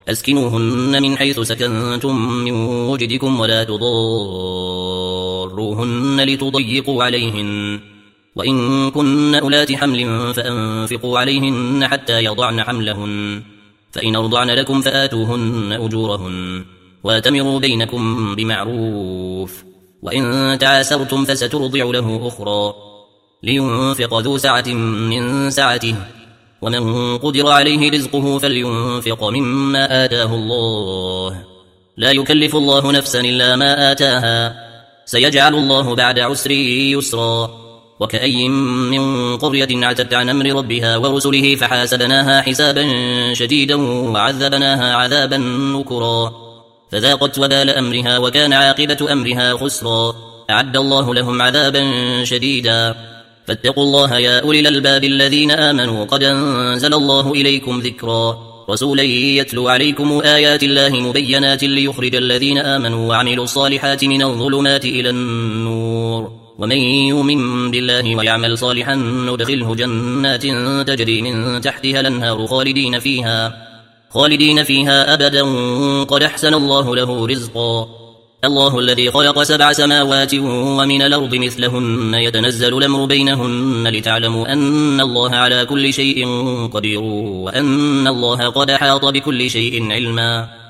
أسكنوهن من حيث سكنتم من وجدكم ولا تضاروهن لتضيقوا عليهن وإن كن أولات حمل فأنفقوا عليهن حتى يضعن حملهن فإن أرضعن لكم فآتوهن أجورهن واتمروا بينكم بمعروف وإن تعاسرتم فسترضع له أخرى لينفق ذو سعة من سعته ومن قدر عليه رزقه فلينفق مما آتاه الله لا يكلف الله نفسا إلا ما آتاها سيجعل الله بعد عسر يسرا وكأي من قرية عتت عن أمر ربها ورسله فحاسبناها حسابا شديدا وعذبناها عذابا نكرا فذاقت وبال أمرها وكان عاقبة أمرها خسرا أعد الله لهم عذابا شديدا فاتقوا الله يا أولي الألباب الذين آمنوا قد أنزل الله إليكم ذكرا رسولا يتلو عليكم آيات الله مبينات ليخرج الذين آمنوا وعملوا الصالحات من الظلمات إلى النور ومن يؤمن بالله ويعمل صالحا ندخله جنات تجري من تحتها الأنهار خالدين فيها أبدا قد أحسن الله له رزقا الله الذي خلق 7 سماوات ومن الأرض مثلهن يتنزل الأمر بينهن لتعلموا أن الله على كل شيء قدير وأن الله قد أحاط بكل شيء علما